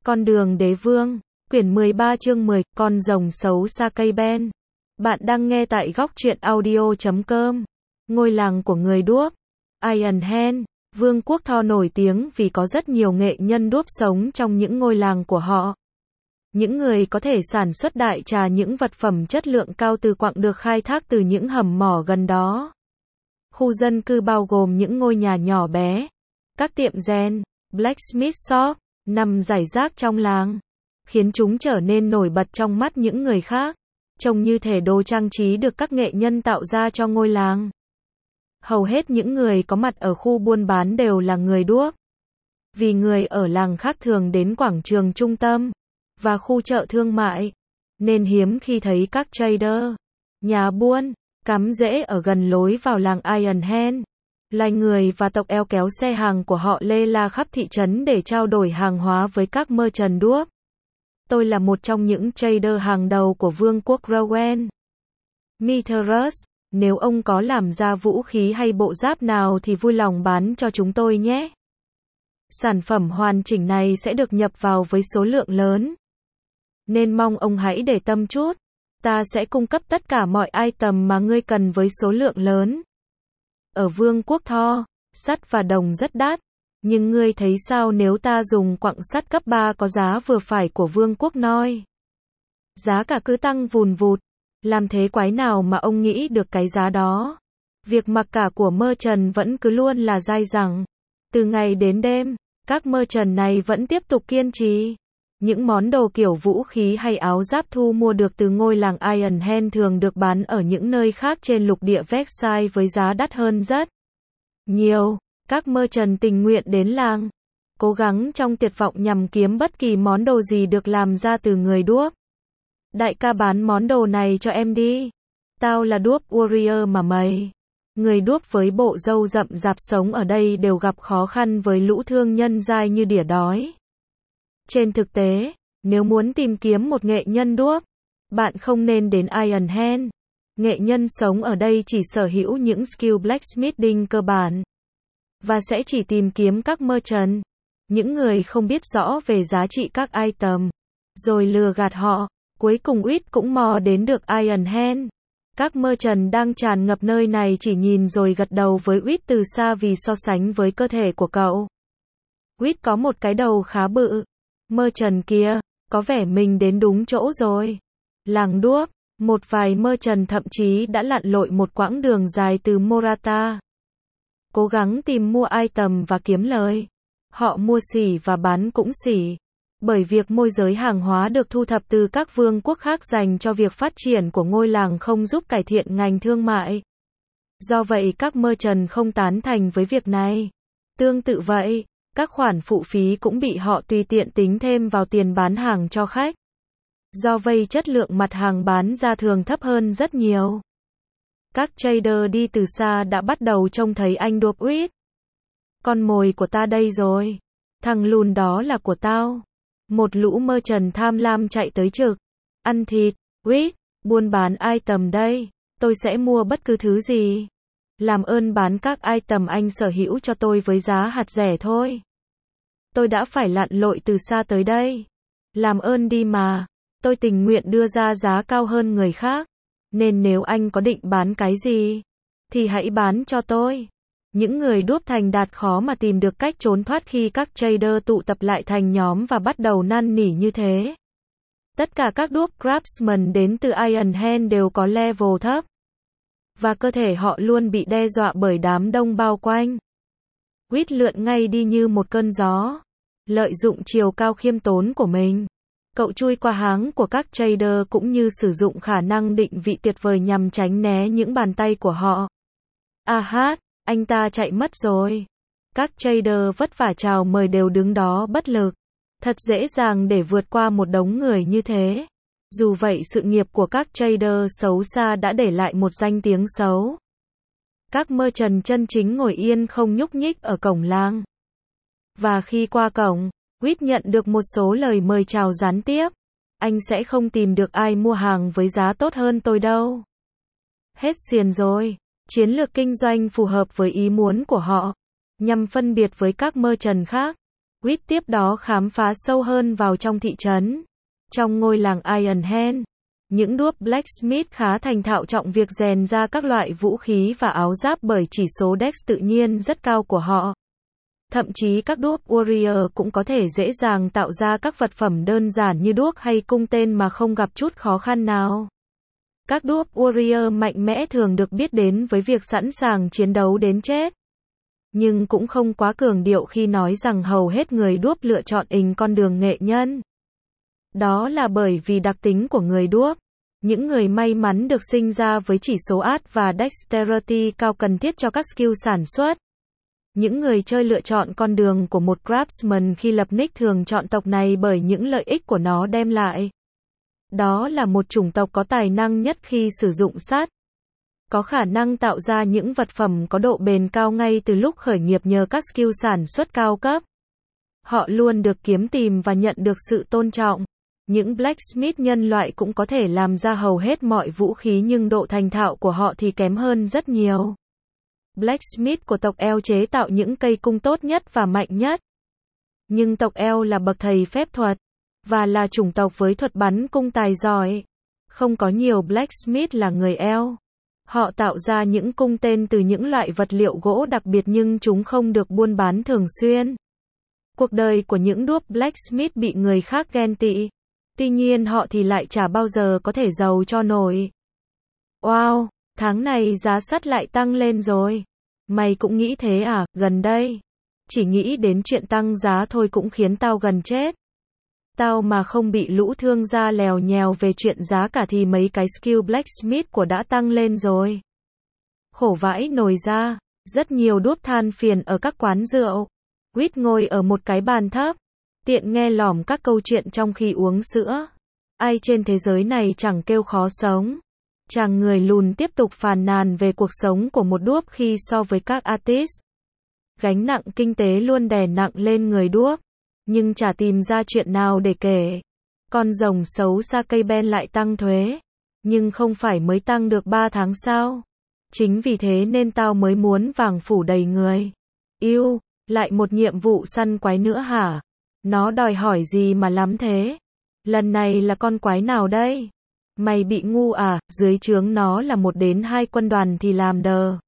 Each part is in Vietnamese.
Con đường đế vương, quyển 13 chương 10, con rồng xấu xa cây ben. Bạn đang nghe tại góc truyện audio.com. Ngôi làng của người đuốc. Iron Hand, vương quốc Thor nổi tiếng vì có rất nhiều nghệ nhân đuốc sống trong những ngôi làng của họ. Những người có thể sản xuất đại trà những vật phẩm chất lượng cao từ quặng được khai thác từ những hầm mỏ gần đó. Khu dân cư bao gồm những ngôi nhà nhỏ bé, các tiệm rèn, blacksmith shop, nằm rải rác trong làng, khiến chúng trở nên nổi bật trong mắt những người khác, trông như thể đồ trang trí được các nghệ nhân tạo ra cho ngôi làng. Hầu hết những người có mặt ở khu buôn bán đều là người đuốc. Vì người ở làng khác thường đến quảng trường trung tâm và khu chợ thương mại, nên hiếm khi thấy các trader, nhà buôn, cắm rễ ở gần lối vào làng Iron Hand. Loài người và tộc eo kéo xe hàng của họ lê la khắp thị trấn để trao đổi hàng hóa với các merchant đuốc. Tôi là một trong những trader hàng đầu của vương quốc Rowan. Mithrus, nếu ông có làm ra vũ khí hay bộ giáp nào thì vui lòng bán cho chúng tôi nhé. Sản phẩm hoàn chỉnh này sẽ được nhập vào với số lượng lớn, nên mong ông hãy để tâm chút. Ta sẽ cung cấp tất cả mọi item mà ngươi cần với số lượng lớn. Ở vương quốc Thor, sắt và đồng rất đắt, nhưng ngươi thấy sao nếu ta dùng quặng sắt cấp 3 có giá vừa phải của vương quốc Noi? Giá cả cứ tăng vùn vụt, làm thế quái nào mà ông nghĩ được cái giá đó? Việc mặc cả của merchant vẫn cứ luôn là dai dẳng. Từ ngày đến đêm, các merchant này vẫn tiếp tục kiên trì. Những món đồ kiểu vũ khí hay áo giáp thu mua được từ ngôi làng Iron Hand thường được bán ở những nơi khác trên lục địa Vexai với giá đắt hơn rất nhiều. Các merchant tình nguyện đến làng, cố gắng trong tuyệt vọng nhằm kiếm bất kỳ món đồ gì được làm ra từ người đuốc. Đại ca bán món đồ này cho em đi. Tao là đuốc warrior mà mày. Người đuốc với bộ râu rậm rạp sống ở đây đều gặp khó khăn với lũ thương nhân dai như đỉa đói. Trên thực tế, nếu muốn tìm kiếm một nghệ nhân đuốc, bạn không nên đến Iron Hand. Nghệ nhân sống ở đây chỉ sở hữu những skill blacksmithing cơ bản, và sẽ chỉ tìm kiếm các merchant, những người không biết rõ về giá trị các item, rồi lừa gạt họ. Cuối cùng Uýt cũng mò đến được Iron Hand. Các merchant đang tràn ngập nơi này chỉ nhìn rồi gật đầu với Uýt từ xa vì so sánh với cơ thể của cậu. Uýt có một cái đầu khá bự. Merchant kia, có vẻ mình đến đúng chỗ rồi. Làng đuốc, một vài merchant thậm chí đã lặn lội một quãng đường dài từ Morata, cố gắng tìm mua item và kiếm lời. Họ mua xỉ và bán cũng xỉ, bởi việc môi giới hàng hóa được thu thập từ các vương quốc khác dành cho việc phát triển của ngôi làng không giúp cải thiện ngành thương mại. Do vậy các merchant không tán thành với việc này. Tương tự vậy, các khoản phụ phí cũng bị họ tùy tiện tính thêm vào tiền bán hàng cho khách. Do vậy chất lượng mặt hàng bán ra thường thấp hơn rất nhiều. Các trader đi từ xa đã bắt đầu trông thấy anh đuốc Uýt. Con mồi của ta đây rồi. Thằng lùn đó là của tao. Một lũ merchant tham lam chạy tới trực. Ăn thịt, Uýt, buôn bán item đây. Tôi sẽ mua bất cứ thứ gì. Làm ơn bán các item anh sở hữu cho tôi với giá hạt rẻ thôi. Tôi đã phải lặn lội từ xa tới đây. Làm ơn đi mà. Tôi tình nguyện đưa ra giá cao hơn người khác. Nên nếu anh có định bán cái gì, thì hãy bán cho tôi. Những người đuốc thành đạt khó mà tìm được cách trốn thoát khi các trader tụ tập lại thành nhóm và bắt đầu năn nỉ như thế. Tất cả các đuốc craftsman đến từ Iron Hand đều có level thấp, và cơ thể họ luôn bị đe dọa bởi đám đông bao quanh. Uýt lượn ngay đi như một cơn gió. Lợi dụng chiều cao khiêm tốn của mình, cậu chui qua háng của các trader cũng như sử dụng khả năng định vị tuyệt vời nhằm tránh né những bàn tay của họ. Anh ta chạy mất rồi. Các trader vất vả chào mời đều đứng đó bất lực. Thật dễ dàng để vượt qua một đống người như thế. Dù vậy sự nghiệp của các trader xấu xa đã để lại một danh tiếng xấu. Các merchant chân chính ngồi yên không nhúc nhích ở cổng làng. Và khi qua cổng, Uýt nhận được một số lời mời chào gián tiếp. Anh sẽ không tìm được ai mua hàng với giá tốt hơn tôi đâu. Hết xiền rồi. Chiến lược kinh doanh phù hợp với ý muốn của họ, nhằm phân biệt với các merchant khác. Reed tiếp đó khám phá sâu hơn vào trong thị trấn. Trong ngôi làng Iron Hand, những đuốc blacksmith khá thành thạo trọng việc rèn ra các loại vũ khí và áo giáp bởi chỉ số Dex tự nhiên rất cao của họ. Thậm chí các đuốc warrior cũng có thể dễ dàng tạo ra các vật phẩm đơn giản như đuốc hay cung tên mà không gặp chút khó khăn nào. Các đuốc warrior mạnh mẽ thường được biết đến với việc sẵn sàng chiến đấu đến chết. Nhưng cũng không quá cường điệu khi nói rằng hầu hết người đuốc lựa chọn con đường nghệ nhân. Đó là bởi vì đặc tính của người đuốc. Những người may mắn được sinh ra với chỉ số art và dexterity cao cần thiết cho các skill sản xuất. Những người chơi lựa chọn con đường của một craftsman khi lập nick thường chọn tộc này bởi những lợi ích của nó đem lại. Đó là một chủng tộc có tài năng nhất khi sử dụng sắt. Có khả năng tạo ra những vật phẩm có độ bền cao ngay từ lúc khởi nghiệp nhờ các skill sản xuất cao cấp. Họ luôn được kiếm tìm và nhận được sự tôn trọng. Những blacksmith nhân loại cũng có thể làm ra hầu hết mọi vũ khí nhưng độ thành thạo của họ thì kém hơn rất nhiều. Blacksmith của tộc Elf chế tạo những cây cung tốt nhất và mạnh nhất. Nhưng tộc Elf là bậc thầy phép thuật, và là chủng tộc với thuật bắn cung tài giỏi. Không có nhiều blacksmith là người Elf. Họ tạo ra những cung tên từ những loại vật liệu gỗ đặc biệt nhưng chúng không được buôn bán thường xuyên. Cuộc đời của những đuốc blacksmith bị người khác ghen tị. Tuy nhiên họ thì lại chả bao giờ có thể giàu cho nổi. Wow, tháng này giá sắt lại tăng lên rồi. Mày cũng nghĩ thế à, gần đây. Chỉ nghĩ đến chuyện tăng giá thôi cũng khiến tao gần chết. Tao mà không bị lũ thương gia lèo nhèo về chuyện giá cả thì mấy cái skill blacksmith của đã tăng lên rồi. Khổ vãi nồi ra, rất nhiều đuốc than phiền ở các quán rượu. Reed ngồi ở một cái bàn thấp, tiện nghe lỏm các câu chuyện trong khi uống sữa. Ai trên thế giới này chẳng kêu khó sống. Chàng người lùn tiếp tục phàn nàn về cuộc sống của một đuốc khi so với các artist. Gánh nặng kinh tế luôn đè nặng lên người đuốc, nhưng chả tìm ra chuyện nào để kể. Con rồng xấu xa cây ben lại tăng thuế, nhưng không phải mới tăng được 3 tháng sao? Chính vì thế nên tao mới muốn vàng phủ đầy người. Yêu, lại một nhiệm vụ săn quái nữa hả? Nó đòi hỏi gì mà lắm thế? Lần này là con quái nào đây? Mày bị ngu à, dưới trướng nó là 1 đến 2 quân đoàn thì làm đờ.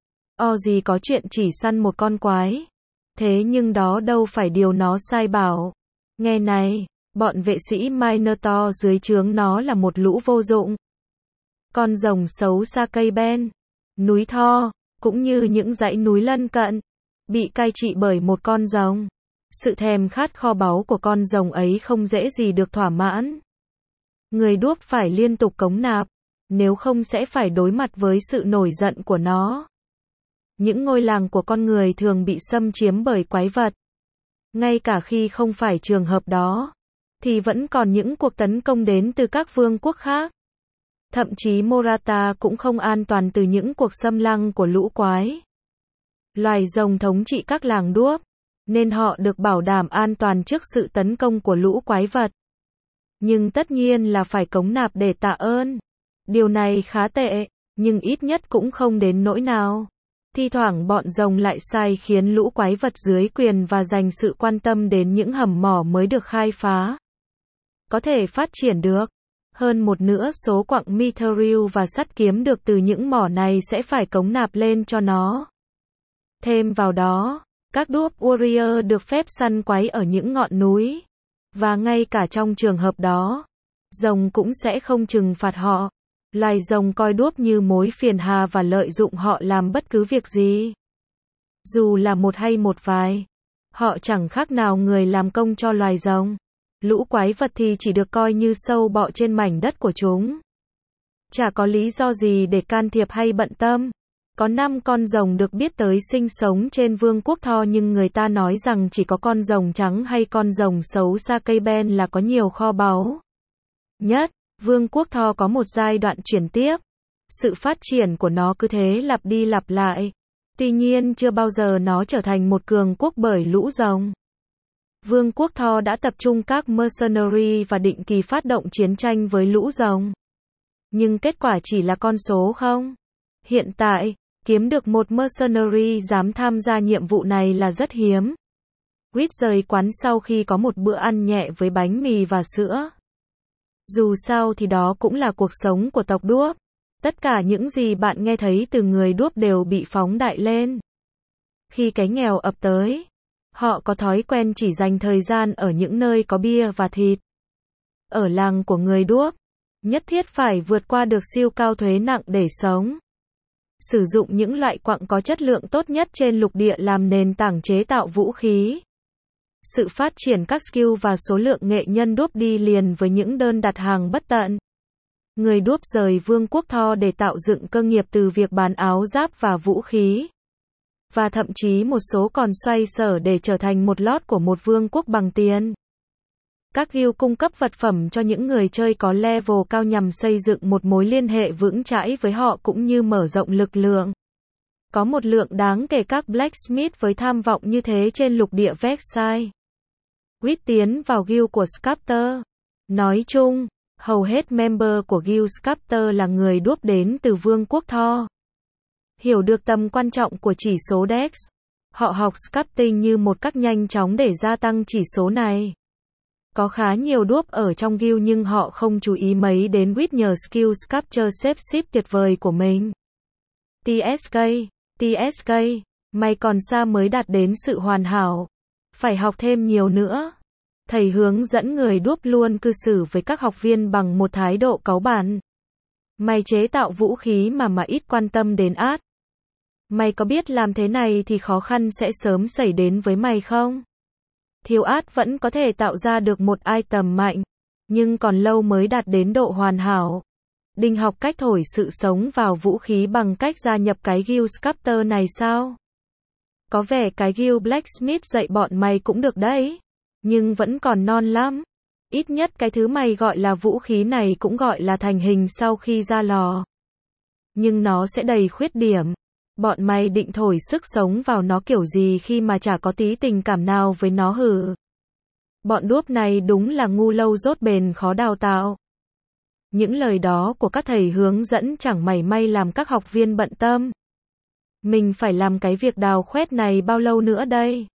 Gì có chuyện chỉ săn một con quái. Thế nhưng đó đâu phải điều nó sai bảo. Nghe này, bọn vệ sĩ Minotaur dưới trướng nó là một lũ vô dụng. Con rồng xấu xa cây ben, núi Thor, cũng như những dãy núi lân cận, bị cai trị bởi một con rồng. Sự thèm khát kho báu của con rồng ấy không dễ gì được thỏa mãn. Người đuốc phải liên tục cống nạp, nếu không sẽ phải đối mặt với sự nổi giận của nó. Những ngôi làng của con người thường bị xâm chiếm bởi quái vật. Ngay cả khi không phải trường hợp đó, thì vẫn còn những cuộc tấn công đến từ các vương quốc khác. Thậm chí Morata cũng không an toàn từ những cuộc xâm lăng của lũ quái. Loài rồng thống trị các làng đuốc, nên họ được bảo đảm an toàn trước sự tấn công của lũ quái vật. Nhưng tất nhiên là phải cống nạp để tạ ơn. Điều này khá tệ, nhưng ít nhất cũng không đến nỗi nào. Thi thoảng bọn rồng lại sai khiến lũ quái vật dưới quyền và dành sự quan tâm đến những hầm mỏ mới được khai phá. Có thể phát triển được. Hơn một nửa số quặng mithril và sắt kiếm được từ những mỏ này sẽ phải cống nạp lên cho nó. Thêm vào đó, các đuốc warrior được phép săn quái ở những ngọn núi. Và ngay cả trong trường hợp đó, rồng cũng sẽ không trừng phạt họ. Loài rồng coi đuốc như mối phiền hà và lợi dụng họ làm bất cứ việc gì. Dù là một hay một vài, họ chẳng khác nào người làm công cho loài rồng. Lũ quái vật thì chỉ được coi như sâu bọ trên mảnh đất của chúng. Chả có lý do gì để can thiệp hay bận tâm. Có 5 con rồng được biết tới sinh sống trên vương quốc Thor nhưng người ta nói rằng chỉ có con rồng trắng hay con rồng xấu xa cây ben là có nhiều kho báu nhất. Vương quốc Thor có một giai đoạn chuyển tiếp. Sự phát triển của nó cứ thế lặp đi lặp lại. Tuy nhiên chưa bao giờ nó trở thành một cường quốc bởi lũ rồng. Vương quốc Thor đã tập trung các mercenary và định kỳ phát động chiến tranh với lũ rồng. Nhưng kết quả chỉ là con số không. Hiện tại, kiếm được một mercenary dám tham gia nhiệm vụ này là rất hiếm. Quýt rời quán sau khi có một bữa ăn nhẹ với bánh mì và sữa. Dù sao thì đó cũng là cuộc sống của tộc đuốc. Tất cả những gì bạn nghe thấy từ người đuốc đều bị phóng đại lên. Khi cái nghèo ập tới, họ có thói quen chỉ dành thời gian ở những nơi có bia và thịt. Ở làng của người đuốc, nhất thiết phải vượt qua được siêu cao thuế nặng để sống. Sử dụng những loại quặng có chất lượng tốt nhất trên lục địa làm nền tảng chế tạo vũ khí. Sự phát triển các skill và số lượng nghệ nhân đuốc đi liền với những đơn đặt hàng bất tận. Người đuốc rời vương quốc Thor để tạo dựng cơ nghiệp từ việc bán áo giáp và vũ khí. Và thậm chí một số còn xoay sở để trở thành một lord của một vương quốc bằng tiền. Các guild cung cấp vật phẩm cho những người chơi có level cao nhằm xây dựng một mối liên hệ vững chãi với họ cũng như mở rộng lực lượng. Có một lượng đáng kể các blacksmith với tham vọng như thế trên lục địa Vexai. Quýt tiến vào guild của Sculptor. Nói chung, hầu hết member của guild Sculptor là người đuốc đến từ vương quốc Thor. Hiểu được tầm quan trọng của chỉ số Dex, họ học sculpting như một cách nhanh chóng để gia tăng chỉ số này. Có khá nhiều đuốc ở trong guild nhưng họ không chú ý mấy đến Quýt nhờ skill sculpture xếp ship tuyệt vời của mình. TSK, mày còn xa mới đạt đến sự hoàn hảo. Phải học thêm nhiều nữa. Thầy hướng dẫn người đuốc luôn cư xử với các học viên bằng một thái độ cáu bẳn. Mày chế tạo vũ khí mà ít quan tâm đến art. Mày có biết làm thế này thì khó khăn sẽ sớm xảy đến với mày không? Thiếu art vẫn có thể tạo ra được một item mạnh, nhưng còn lâu mới đạt đến độ hoàn hảo. Đinh học cách thổi sự sống vào vũ khí bằng cách gia nhập cái guild sculptor này sao? Có vẻ cái guild blacksmith dạy bọn mày cũng được đấy, nhưng vẫn còn non lắm. Ít nhất cái thứ mày gọi là vũ khí này cũng gọi là thành hình sau khi ra lò. Nhưng nó sẽ đầy khuyết điểm. Bọn mày định thổi sức sống vào nó kiểu gì khi mà chả có tí tình cảm nào với nó hử? Bọn đuốc này đúng là ngu lâu dốt bền khó đào tạo. Những lời đó của các thầy hướng dẫn chẳng mảy may làm các học viên bận tâm. Mình phải làm cái việc đào khoét này bao lâu nữa đây?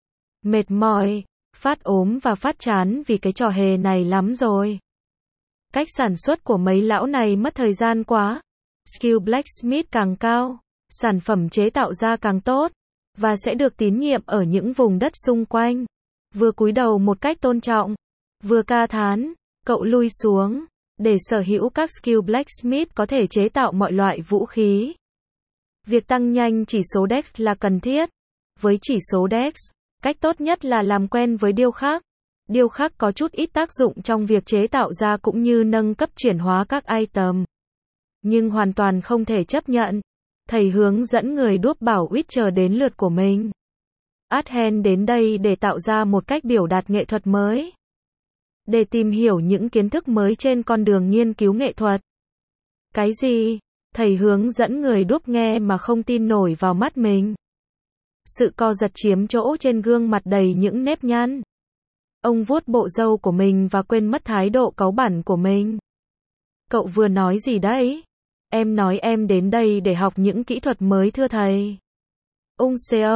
Mệt mỏi, phát ốm và phát chán vì cái trò hề này lắm rồi. Cách sản xuất của mấy lão này mất thời gian quá. Skill blacksmith càng cao, sản phẩm chế tạo ra càng tốt, và sẽ được tín nhiệm ở những vùng đất xung quanh. Vừa cúi đầu một cách tôn trọng, vừa ca thán, cậu lui xuống, để sở hữu các skill blacksmith có thể chế tạo mọi loại vũ khí. Việc tăng nhanh chỉ số Dex là cần thiết. Với chỉ số Dex, cách tốt nhất là làm quen với điêu khắc. Điêu khắc có chút ít tác dụng trong việc chế tạo ra cũng như nâng cấp chuyển hóa các item. Nhưng hoàn toàn không thể chấp nhận. Thầy hướng dẫn người đuốc bảo Quýt chờ đến lượt của mình. Adhen đến đây để tạo ra một cách biểu đạt nghệ thuật mới. Để tìm hiểu những kiến thức mới trên con đường nghiên cứu nghệ thuật. Cái gì? Thầy hướng dẫn người đuốc nghe mà không tin nổi vào mắt mình. Sự co giật chiếm chỗ trên gương mặt đầy những nếp nhăn. Ông vuốt bộ râu của mình và quên mất thái độ cáu bẳn của mình. Cậu vừa nói gì đấy? Em nói em đến đây để học những kỹ thuật mới thưa thầy. Ung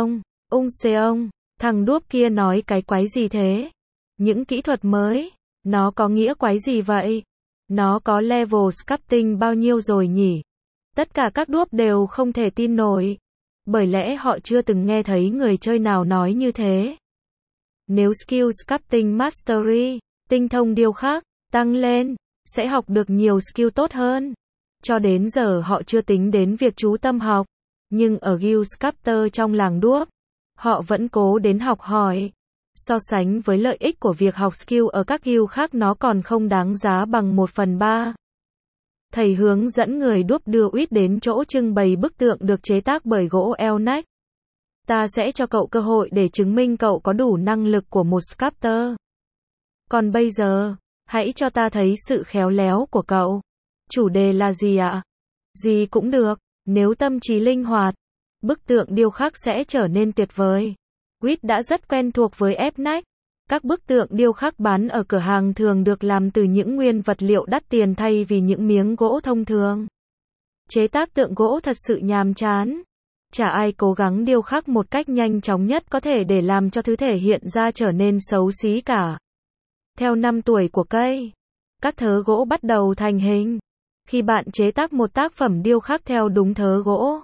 Seong, thằng đuốc kia nói cái quái gì thế? Những kỹ thuật mới, nó có nghĩa quái gì vậy? Nó có level sculpting bao nhiêu rồi nhỉ? Tất cả các đuốc đều không thể tin nổi. Bởi lẽ họ chưa từng nghe thấy người chơi nào nói như thế. Nếu skill sculpting mastery, tinh thông điêu khắc, tăng lên, sẽ học được nhiều skill tốt hơn. Cho đến giờ họ chưa tính đến việc chú tâm học. Nhưng ở guild sculptor trong làng đuốc, họ vẫn cố đến học hỏi. So sánh với lợi ích của việc học skill ở các guild khác nó còn không đáng giá bằng 1/3. Thầy hướng dẫn người đuốc đưa Quýt đến chỗ trưng bày bức tượng được chế tác bởi gỗ elnach. Ta sẽ cho cậu cơ hội để chứng minh cậu có đủ năng lực của một sculptor. Còn bây giờ, hãy cho ta thấy sự khéo léo của cậu. Chủ đề là gì ạ? Gì cũng được, nếu tâm trí linh hoạt, bức tượng điêu khắc sẽ trở nên tuyệt vời. Quýt đã rất quen thuộc với elnach. Các bức tượng điêu khắc bán ở cửa hàng thường được làm từ những nguyên vật liệu đắt tiền thay vì những miếng gỗ thông thường. Chế tác tượng gỗ thật sự nhàm chán. Chả ai cố gắng điêu khắc một cách nhanh chóng nhất có thể để làm cho thứ thể hiện ra trở nên xấu xí cả. Theo năm tuổi của cây, các thớ gỗ bắt đầu thành hình. Khi bạn chế tác một tác phẩm điêu khắc theo đúng thớ gỗ,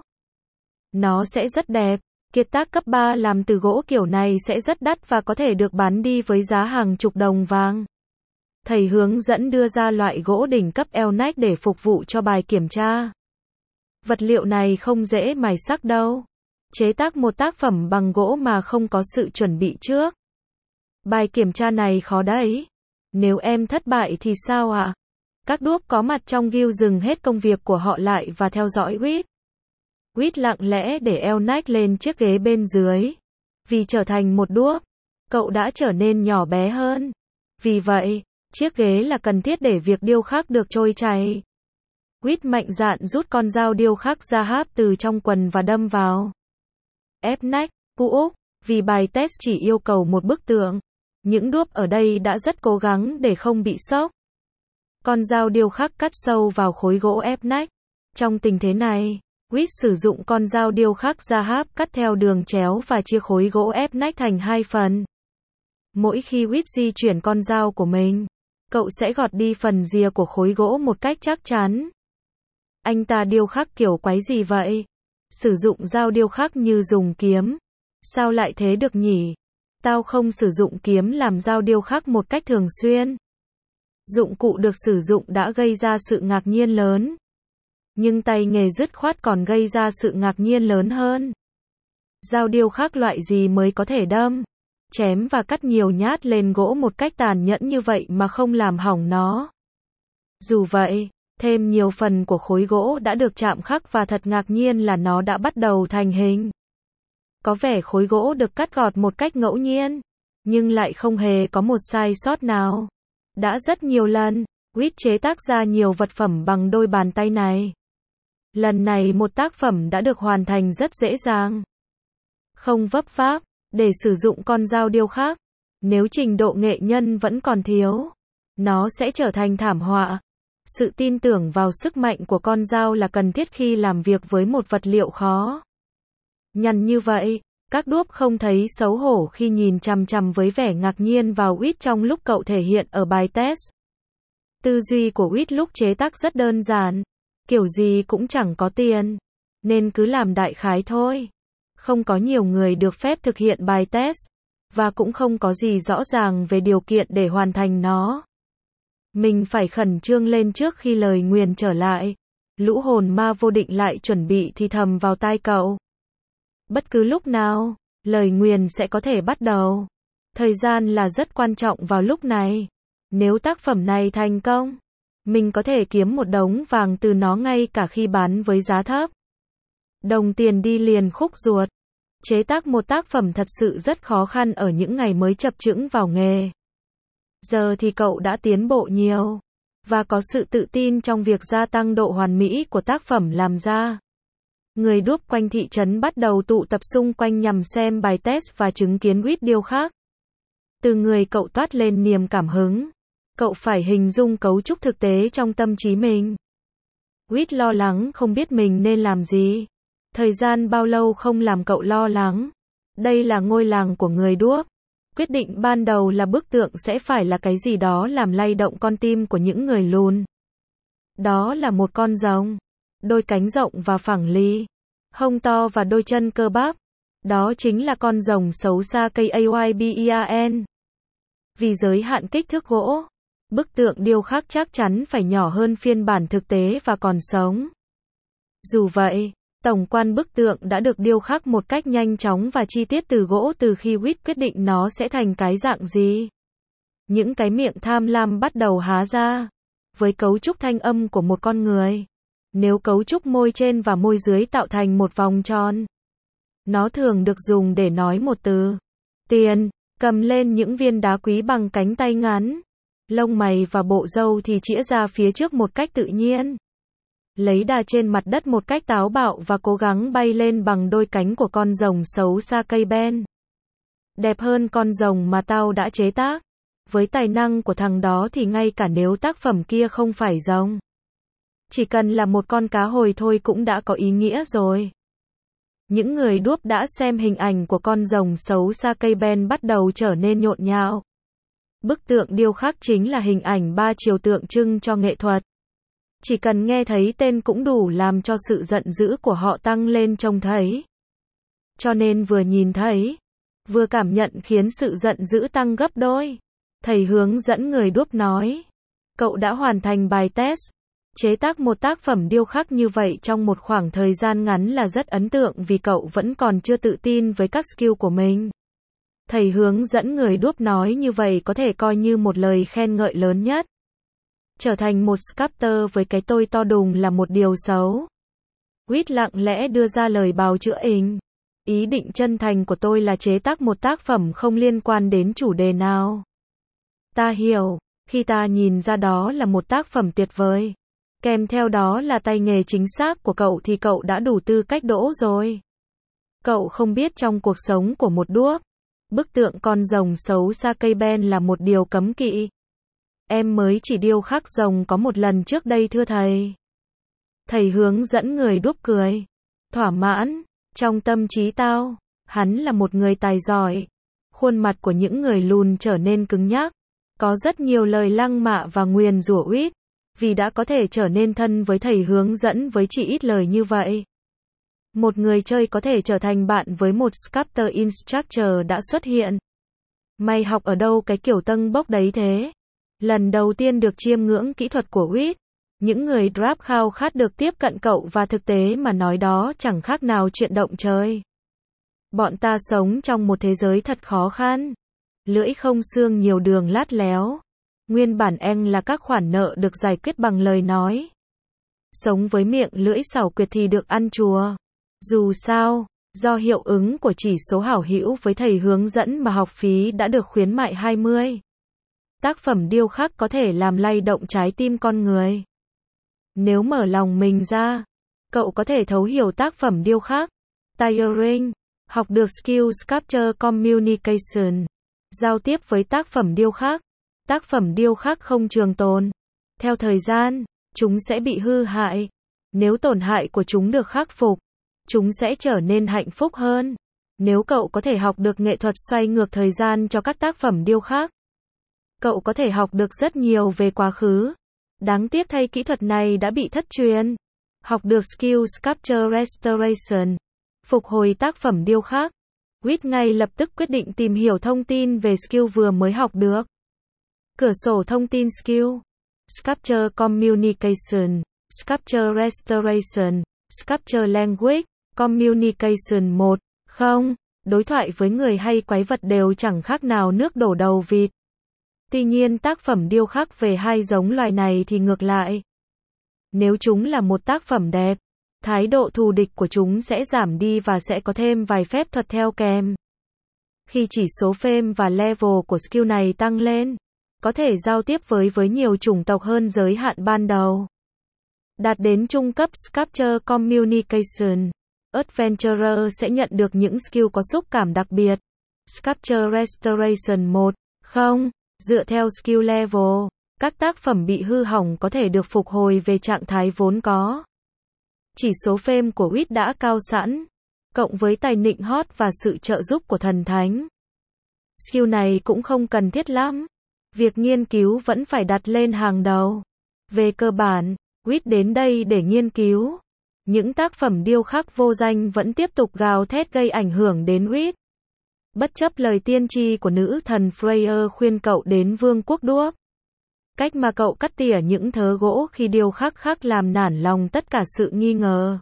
nó sẽ rất đẹp. Kiệt tác cấp 3 làm từ gỗ kiểu này sẽ rất đắt và có thể được bán đi với giá hàng chục đồng vàng. Thầy hướng dẫn đưa ra loại gỗ đỉnh cấp Elnac để phục vụ cho bài kiểm tra. Vật liệu này không dễ mài sắc đâu. Chế tác một tác phẩm bằng gỗ mà không có sự chuẩn bị trước. Bài kiểm tra này khó đấy. Nếu em thất bại thì sao ạ? Các đuốc có mặt trong guild dừng hết công việc của họ lại và theo dõi Whit. Whit lặng lẽ để Elnac lên chiếc ghế bên dưới. Vì trở thành một đuốc, cậu đã trở nên nhỏ bé hơn. Vì vậy, chiếc ghế là cần thiết để việc điêu khắc được trôi chảy. Whit mạnh dạn rút con dao điêu khắc ra háp từ trong quần và đâm vào. Elnac, Úc, vì bài test chỉ yêu cầu một bức tượng. Những đuốc ở đây đã rất cố gắng để không bị sốc. Con dao điêu khắc cắt sâu vào khối gỗ Elnac. Trong tình thế này, Whit sử dụng con dao điêu khắc ra háp cắt theo đường chéo và chia khối gỗ Elnac thành hai phần. Mỗi khi Whit di chuyển con dao của mình, cậu sẽ gọt đi phần rìa của khối gỗ một cách chắc chắn. Anh ta điêu khắc kiểu quái gì vậy? Sử dụng dao điêu khắc như dùng kiếm. Sao lại thế được nhỉ? Tao không sử dụng kiếm làm dao điêu khắc một cách thường xuyên. Dụng cụ được sử dụng đã gây ra sự ngạc nhiên lớn. Nhưng tay nghề dứt khoát còn gây ra sự ngạc nhiên lớn hơn. Dao điêu khắc loại gì mới có thể đâm, chém và cắt nhiều nhát lên gỗ một cách tàn nhẫn như vậy mà không làm hỏng nó. Dù vậy, thêm nhiều phần của khối gỗ đã được chạm khắc và thật ngạc nhiên là nó đã bắt đầu thành hình. Có vẻ khối gỗ được cắt gọt một cách ngẫu nhiên, nhưng lại không hề có một sai sót nào. Đã rất nhiều lần, Whit chế tác ra nhiều vật phẩm bằng đôi bàn tay này. Lần này một tác phẩm đã được hoàn thành rất dễ dàng. Không vấp váp, để sử dụng con dao điêu khắc. Nếu trình độ nghệ nhân vẫn còn thiếu, nó sẽ trở thành thảm họa. Sự tin tưởng vào sức mạnh của con dao là cần thiết khi làm việc với một vật liệu khó. Nhằn như vậy, các đuốc không thấy xấu hổ khi nhìn chằm chằm với vẻ ngạc nhiên vào Whit trong lúc cậu thể hiện ở bài test. Tư duy của Whit lúc chế tác rất đơn giản. Kiểu gì cũng chẳng có tiền, nên cứ làm đại khái thôi. Không có nhiều người được phép thực hiện bài test, và cũng không có gì rõ ràng về điều kiện để hoàn thành nó. Mình phải khẩn trương lên trước khi lời nguyền trở lại. Lũ hồn ma vô định lại chuẩn bị thì thầm vào tai cậu. Bất cứ lúc nào, lời nguyền sẽ có thể bắt đầu. Thời gian là rất quan trọng vào lúc này. Nếu tác phẩm này thành công, mình có thể kiếm một đống vàng từ nó ngay cả khi bán với giá thấp. Đồng tiền đi liền khúc ruột. Chế tác một tác phẩm thật sự rất khó khăn ở những ngày mới chập chững vào nghề. Giờ thì cậu đã tiến bộ nhiều, và có sự tự tin trong việc gia tăng độ hoàn mỹ của tác phẩm làm ra. Người đuốc quanh thị trấn bắt đầu tụ tập xung quanh nhằm xem bài test và chứng kiến Whit điêu khắc. Từ người cậu toát lên niềm cảm hứng. Cậu phải hình dung cấu trúc thực tế trong tâm trí mình. Whit lo lắng không biết mình nên làm gì. Thời gian bao lâu không làm cậu lo lắng. Đây là ngôi làng của người đuốc. Quyết định ban đầu là bức tượng sẽ phải là cái gì đó làm lay động con tim của những người lùn. Đó là một con rồng. Đôi cánh rộng và phẳng lì. Hông to và đôi chân cơ bắp. Đó chính là con rồng xấu xa Kayben. Vì giới hạn kích thước gỗ, bức tượng điêu khắc chắc chắn phải nhỏ hơn phiên bản thực tế và còn sống. Dù vậy, tổng quan bức tượng đã được điêu khắc một cách nhanh chóng và chi tiết từ gỗ từ khi Whit quyết định nó sẽ thành cái dạng gì. Những cái miệng tham lam bắt đầu há ra, với cấu trúc thanh âm của một con người. Nếu cấu trúc môi trên và môi dưới tạo thành một vòng tròn, nó thường được dùng để nói một từ. Tiền. Cầm lên những viên đá quý bằng cánh tay ngắn. Lông mày và bộ râu thì chĩa ra phía trước một cách tự nhiên. Lấy đà trên mặt đất một cách táo bạo và cố gắng bay lên bằng đôi cánh của con rồng xấu xa Kayben. Đẹp hơn con rồng mà tao đã chế tác. Với tài năng của thằng đó thì ngay cả nếu tác phẩm kia không phải rồng, chỉ cần là một con cá hồi thôi cũng đã có ý nghĩa rồi. Những người đuốc đã xem hình ảnh của con rồng xấu xa cây ben bắt đầu trở nên nhộn nhạo. Bức tượng điêu khắc chính là hình ảnh ba chiều tượng trưng cho nghệ thuật. Chỉ cần nghe thấy tên cũng đủ làm cho sự giận dữ của họ tăng lên trông thấy. Cho nên vừa nhìn thấy, vừa cảm nhận khiến sự giận dữ tăng gấp đôi. Thầy hướng dẫn người đuốc nói, cậu đã hoàn thành bài test. Chế tác một tác phẩm điêu khắc như vậy trong một khoảng thời gian ngắn là rất ấn tượng vì cậu vẫn còn chưa tự tin với các skill của mình. Thầy hướng dẫn người đuốc nói như vậy có thể coi như một lời khen ngợi lớn nhất. Trở thành một sculptor với cái tôi to đùng là một điều xấu. Reed lặng lẽ đưa ra lời bào chữa ình. Ý định chân thành của tôi là chế tác một tác phẩm không liên quan đến chủ đề nào. Ta hiểu, khi ta nhìn ra đó là một tác phẩm tuyệt vời. Kèm theo đó là tay nghề chính xác của cậu thì cậu đã đủ tư cách đỗ rồi. Cậu không biết trong cuộc sống của một đuốc, bức tượng con rồng xấu xa cây ben là một điều cấm kỵ. Em mới chỉ điêu khắc rồng có một lần trước đây thưa thầy. Thầy hướng dẫn người đuốc cười. Thỏa mãn, trong tâm trí tao, hắn là một người tài giỏi. Khuôn mặt của những người lùn trở nên cứng nhắc. Có rất nhiều lời lăng mạ và nguyền rủa Reed, vì đã có thể trở nên thân với thầy hướng dẫn với chỉ ít lời như vậy. Một người chơi có thể trở thành bạn với một sculptor instructor đã xuất hiện. Mày học ở đâu cái kiểu tâng bốc đấy thế? Lần đầu tiên được chiêm ngưỡng kỹ thuật của Reed, những người draft khao khát được tiếp cận cậu và thực tế mà nói đó chẳng khác nào chuyện động trời. Bọn ta sống trong một thế giới thật khó khăn. Lưỡi không xương nhiều đường lát léo. Nguyên bản Anh là các khoản nợ được giải quyết bằng lời nói. Sống với miệng lưỡi xảo quyệt thì được ăn chùa. Dù sao, do hiệu ứng của chỉ số hảo hữu với thầy hướng dẫn mà học phí đã được khuyến mại 20. Tác phẩm điêu khắc có thể làm lay động trái tim con người. Nếu mở lòng mình ra, cậu có thể thấu hiểu tác phẩm điêu khắc. Tiring, học được skill sculpture communication. Giao tiếp với tác phẩm điêu khắc. Tác phẩm điêu khắc không trường tồn. Theo thời gian, chúng sẽ bị hư hại. Nếu tổn hại của chúng được khắc phục, chúng sẽ trở nên hạnh phúc hơn. Nếu cậu có thể học được nghệ thuật xoay ngược thời gian cho các tác phẩm điêu khắc, cậu có thể học được rất nhiều về quá khứ. Đáng tiếc thay kỹ thuật này đã bị thất truyền. Học được skill sculpture restoration, phục hồi tác phẩm điêu khắc. Reed ngay lập tức quyết định tìm hiểu thông tin về skill vừa mới học được. Cửa sổ thông tin skill. Sculpture communication, sculpture restoration, sculpture language, communication 1. Không, đối thoại với người hay quái vật đều chẳng khác nào nước đổ đầu vịt. Tuy nhiên tác phẩm điêu khắc về hai giống loài này thì ngược lại. Nếu chúng là một tác phẩm đẹp, thái độ thù địch của chúng sẽ giảm đi và sẽ có thêm vài phép thuật theo kèm. Khi chỉ số fame và level của skill này tăng lên, có thể giao tiếp với nhiều chủng tộc hơn giới hạn ban đầu. Đạt đến trung cấp Sculpture Communication, Adventurer sẽ nhận được những skill có xúc cảm đặc biệt. Sculpture Restoration 1. Không, dựa theo skill level, các tác phẩm bị hư hỏng có thể được phục hồi về trạng thái vốn có. Chỉ số fame của Reed đã cao sẵn, cộng với tài nịnh hót và sự trợ giúp của thần thánh. Skill này cũng không cần thiết lắm. Việc nghiên cứu vẫn phải đặt lên hàng đầu. Về cơ bản, Reed đến đây để nghiên cứu. Những tác phẩm điêu khắc vô danh vẫn tiếp tục gào thét gây ảnh hưởng đến Reed. Bất chấp lời tiên tri của nữ thần Freya khuyên cậu đến vương quốc đuốc. Cách mà cậu cắt tỉa những thớ gỗ khi điêu khắc khác làm nản lòng tất cả sự nghi ngờ.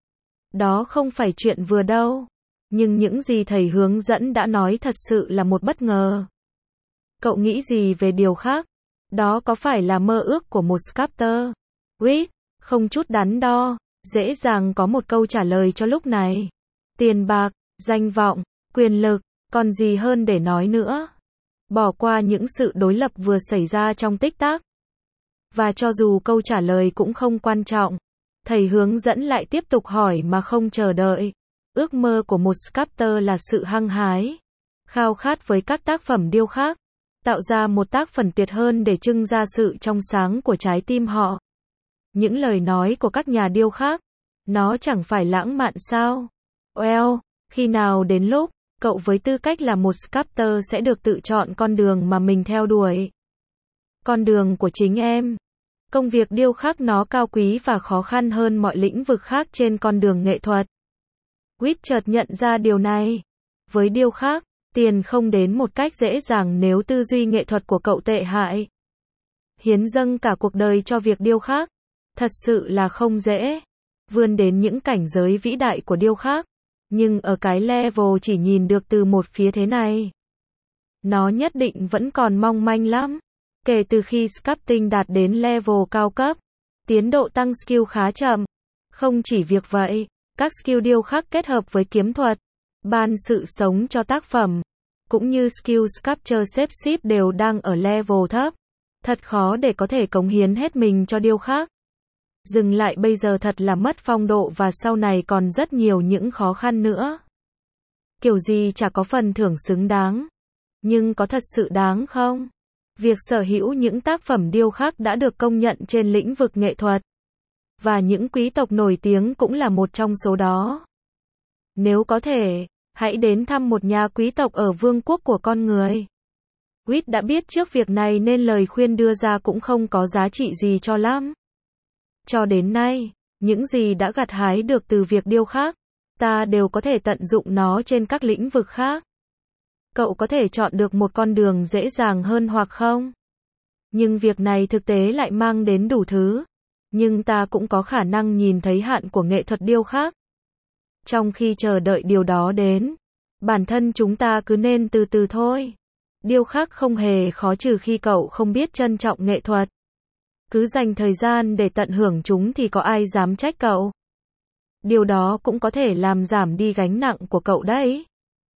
Đó không phải chuyện vừa đâu. Nhưng những gì thầy hướng dẫn đã nói thật sự là một bất ngờ. Cậu nghĩ gì về điều khác? Đó có phải là mơ ước của một sculptor? Reed, không chút đắn đo, dễ dàng có một câu trả lời cho lúc này. Tiền bạc, danh vọng, quyền lực, còn gì hơn để nói nữa. Bỏ qua những sự đối lập vừa xảy ra trong tích tắc. Và cho dù câu trả lời cũng không quan trọng, thầy hướng dẫn lại tiếp tục hỏi mà không chờ đợi. Ước mơ của một sculptor là sự hăng hái, khao khát với các tác phẩm điêu khắc, tạo ra một tác phẩm tuyệt hơn để trưng ra sự trong sáng của trái tim họ. Những lời nói của các nhà điêu khắc, nó chẳng phải lãng mạn sao? Well, khi nào đến lúc, cậu với tư cách là một sculptor sẽ được tự chọn con đường mà mình theo đuổi. Con đường của chính em. Công việc điêu khắc nó cao quý và khó khăn hơn mọi lĩnh vực khác trên con đường nghệ thuật. Whit chợt nhận ra điều này. Với điêu khắc, tiền không đến một cách dễ dàng nếu tư duy nghệ thuật của cậu tệ hại. Hiến dâng cả cuộc đời cho việc điêu khắc. Thật sự là không dễ. Vươn đến những cảnh giới vĩ đại của điêu khắc. Nhưng ở cái level chỉ nhìn được từ một phía thế này. Nó nhất định vẫn còn mong manh lắm. Kể từ khi sculpting đạt đến level cao cấp, tiến độ tăng skill khá chậm. Không chỉ việc vậy, các skill điêu khắc kết hợp với kiếm thuật, ban sự sống cho tác phẩm, cũng như skill sculpture xếp ship đều đang ở level thấp. Thật khó để có thể cống hiến hết mình cho điêu khắc. Dừng lại bây giờ thật là mất phong độ và sau này còn rất nhiều những khó khăn nữa. Kiểu gì chả có phần thưởng xứng đáng. Nhưng có thật sự đáng không? Việc sở hữu những tác phẩm điêu khắc đã được công nhận trên lĩnh vực nghệ thuật. Và những quý tộc nổi tiếng cũng là một trong số đó. Nếu có thể, hãy đến thăm một nhà quý tộc ở vương quốc của con người. Whit đã biết trước việc này nên lời khuyên đưa ra cũng không có giá trị gì cho lắm. Cho đến nay, những gì đã gặt hái được từ việc điêu khắc, ta đều có thể tận dụng nó trên các lĩnh vực khác. Cậu có thể chọn được một con đường dễ dàng hơn hoặc không? Nhưng việc này thực tế lại mang đến đủ thứ. Nhưng ta cũng có khả năng nhìn thấy hạn của nghệ thuật điêu khắc. Trong khi chờ đợi điều đó đến, bản thân chúng ta cứ nên từ từ thôi. Điêu khắc không hề khó trừ khi cậu không biết trân trọng nghệ thuật. Cứ dành thời gian để tận hưởng chúng thì có ai dám trách cậu. Điều đó cũng có thể làm giảm đi gánh nặng của cậu đấy.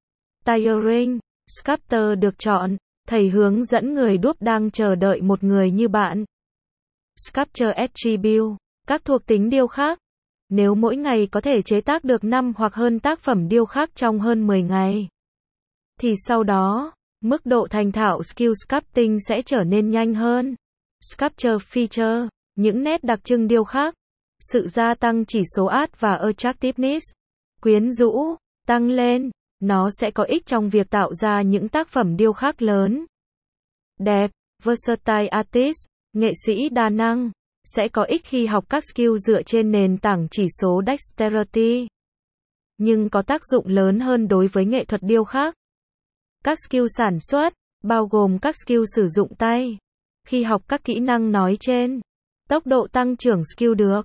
Tiring, sculptor được chọn, thầy hướng dẫn người đúc đang chờ đợi một người như bạn. Sculpture attribute, các thuộc tính điêu khắc. Nếu mỗi ngày có thể chế tác được 5 hoặc hơn tác phẩm điêu khắc trong hơn 10 ngày, thì sau đó, mức độ thành thạo skill sculpting sẽ trở nên nhanh hơn. Sculpture feature, những nét đặc trưng điêu khắc. Sự gia tăng chỉ số art và attractiveness, quyến rũ, tăng lên. Nó sẽ có ích trong việc tạo ra những tác phẩm điêu khắc lớn, đẹp. Versatile artist, nghệ sĩ đa năng, sẽ có ích khi học các skill dựa trên nền tảng chỉ số dexterity. Nhưng có tác dụng lớn hơn đối với nghệ thuật điêu khắc. Các skill sản xuất, bao gồm các skill sử dụng tay. Khi học các kỹ năng nói trên, tốc độ tăng trưởng skill được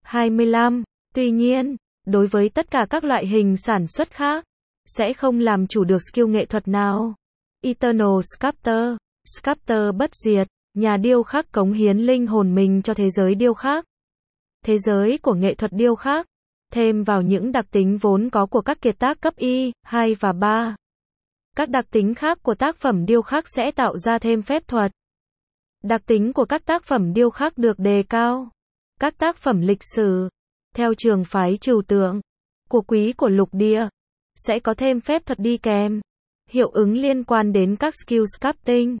25. Tuy nhiên, đối với tất cả các loại hình sản xuất khác, sẽ không làm chủ được skill nghệ thuật nào. Eternal Sculptor, Sculptor bất diệt, nhà điêu khắc cống hiến linh hồn mình cho thế giới điêu khắc. Thế giới của nghệ thuật điêu khắc, thêm vào những đặc tính vốn có của các kiệt tác cấp Y, 2 và 3. Các đặc tính khác của tác phẩm điêu khắc sẽ tạo ra thêm phép thuật. Đặc tính của các tác phẩm điêu khắc được đề cao. Các tác phẩm lịch sử, theo trường phái trừu tượng, của quý của lục địa, sẽ có thêm phép thuật đi kèm. Hiệu ứng liên quan đến các skill sculpting.